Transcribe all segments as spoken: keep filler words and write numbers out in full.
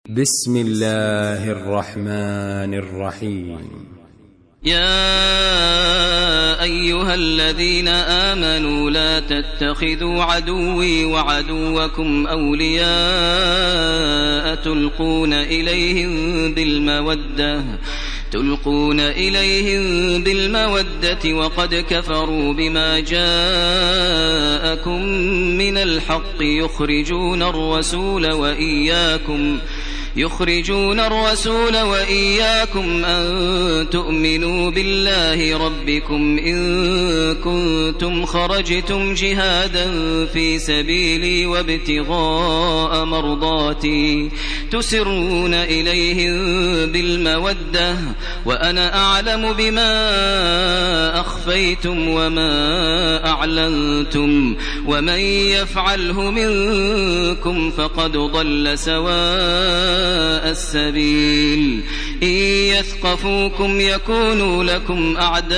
بسم الله الرحمن الرحيم. يا أيها الذين آمنوا لا تتخذوا عدوي وعدوكم أولياء تلقون إليهم بالمودة تلقون إليهم بالمودة وقد كفروا بما جاءكم من الحق يخرجون الرسول وإياكم يخرجون الرسول وإياكم أن تؤمنوا بالله ربكم إن كنتم خرجتم جهادا في سبيلي وابتغاء مرضاتي تسرون إليهم بالمودة وأنا أعلم بما أخفيتم وما أعلنتم ومن يفعله منكم فقد ضل سواء السبيل. إن يثقفوكم يكونوا لكم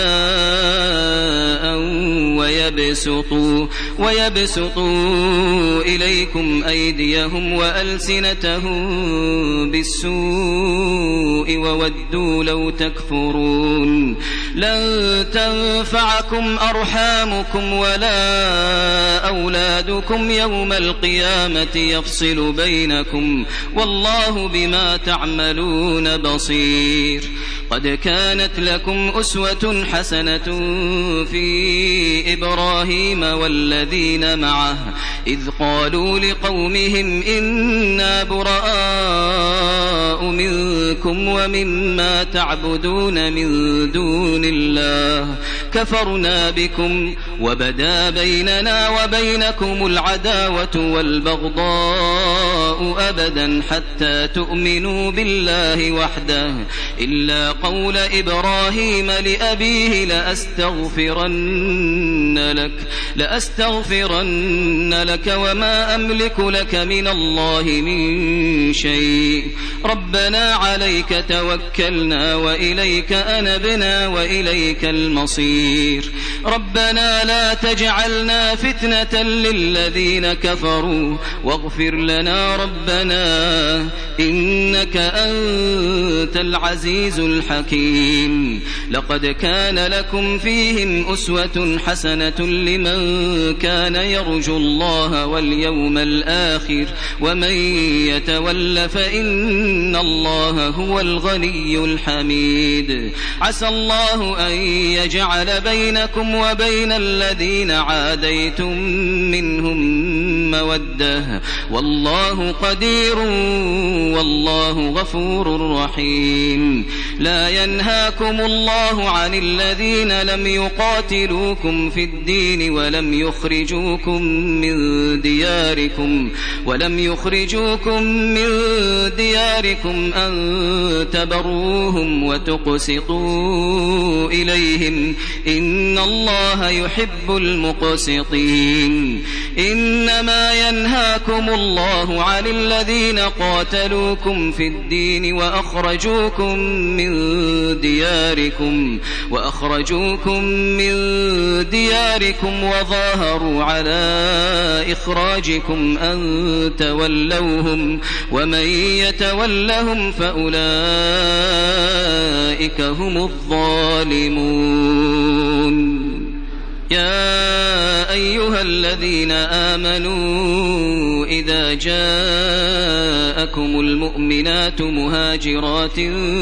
أعداء ويبسطوا, ويبسطوا إليكم أيديهم وألسنتهم بالسوء وودوا لو تكفرون. لن تنفعكم أرحامكم ولا أولادكم يوم القيامة يفصل بينكم والله بما تعملون بصير. قد كانت لكم أسوة حسنة في إبراهيم والذين معه إذ قالوا لقومهم إنا براء منكم ومما تعبدون من دون الله كفرنا بكم وبدا بيننا وبينكم العداوة والبغضاء أبدا حتى تؤمنوا بالله وحده إلا قول إبراهيم لأبيه لأستغفرن لك, لأستغفرن لك وما أملك لك من الله من شيء ربنا عليك توكلنا وإليك أنبنا وإليك المصير. ربنا لا تجعلنا فتنة للذين كفروا واغفر لنا ربنا إنك أنت العزيز الحكيم. لقد كان لكم فيهم أسوة حسنة لمن كان يرجو الله واليوم الآخر ومن يتول فإن الله هو الغني الحميد. عسى الله أن يجعل بينكم وبين الذين عاديتم منهم مودة والله قدير والله غفور رحيم. لا ينهاكم الله عن الذين لم يقاتلوكم في الدين ولم يخرجوكم من دياركم ولم يخرجوكم من دياركم أن تبروهم وتقسطوا إليهم إن الله يحب المقسطين. إنما ينهاكم الله عن الذين قاتلوكم في الدين وأخرجوكم من دياركم وأخرجوكم من دياركم وظاهروا على إخراجكم أن تولوهم ومن يتولهم فأولئك هم الظالمون. يا أيها الذين آمنوا إذا جاءكم المؤمنات مهاجرات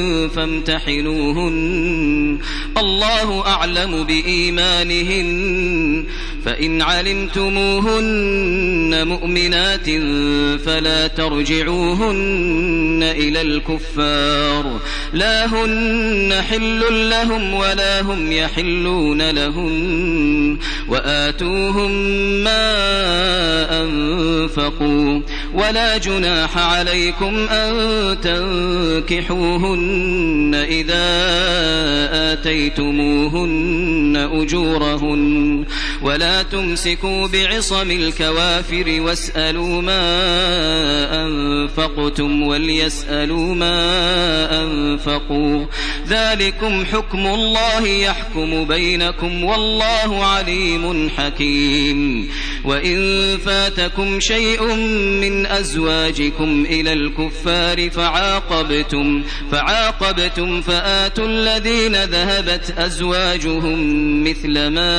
فامتحنوهن الله أعلم بإيمانهن فإن علمتموهن مؤمنات فلا ترجعوهن إلى الكفار لا هن حل لهم ولا هم يحلون لهن وآتوهم ما أنفقوا ولا جناح عليكم أن تنكحوهن إذا آتيتموهن أجورهن ولا تمسكوا بعصم الكوافر واسألوا ما أنفقتم وليسألوا ما أنفقوا ذلكم حكم الله يحكم بينكم والله عليم حكيم. وإن فاتكم شيء من أزواجكم إلى الكفار فعاقبتم فعاقبتم فآتوا الذين ذهبت أزواجهم مثل ما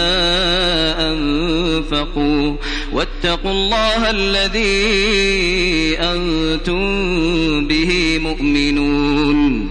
أنفقوا واتقوا الله الذي أنتم به مؤمنون.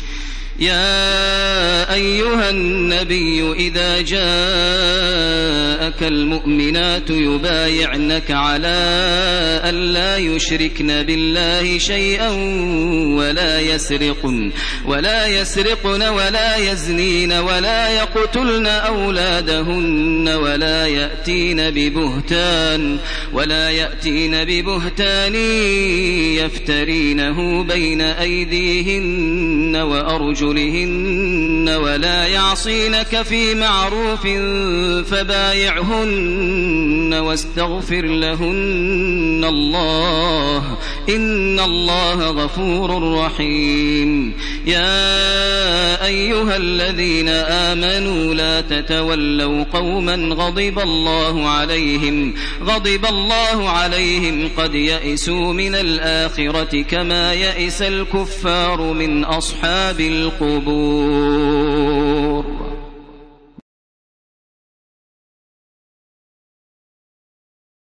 يا أيها النبي إذا جاءك المؤمنات يبايعنك على أن لا يشركن بالله شيئا ولا يسرقن ولا يسرقن ولا يزنين ولا يقتلن أولادهن ولا يأتين ببهتان ولا يأتين ببهتان يفترينه بين أيديهن وأرجلهن ولا يعصينك في معروف فبايعهن واستغفر لهن الله إن الله غفور رحيم. يا أيها الذين آمنوا لا تتولوا قوما غضب الله عليهم غضب الله عليهم قد يئسوا من الآخرة كما يئس الكفار من أصحاب القبور.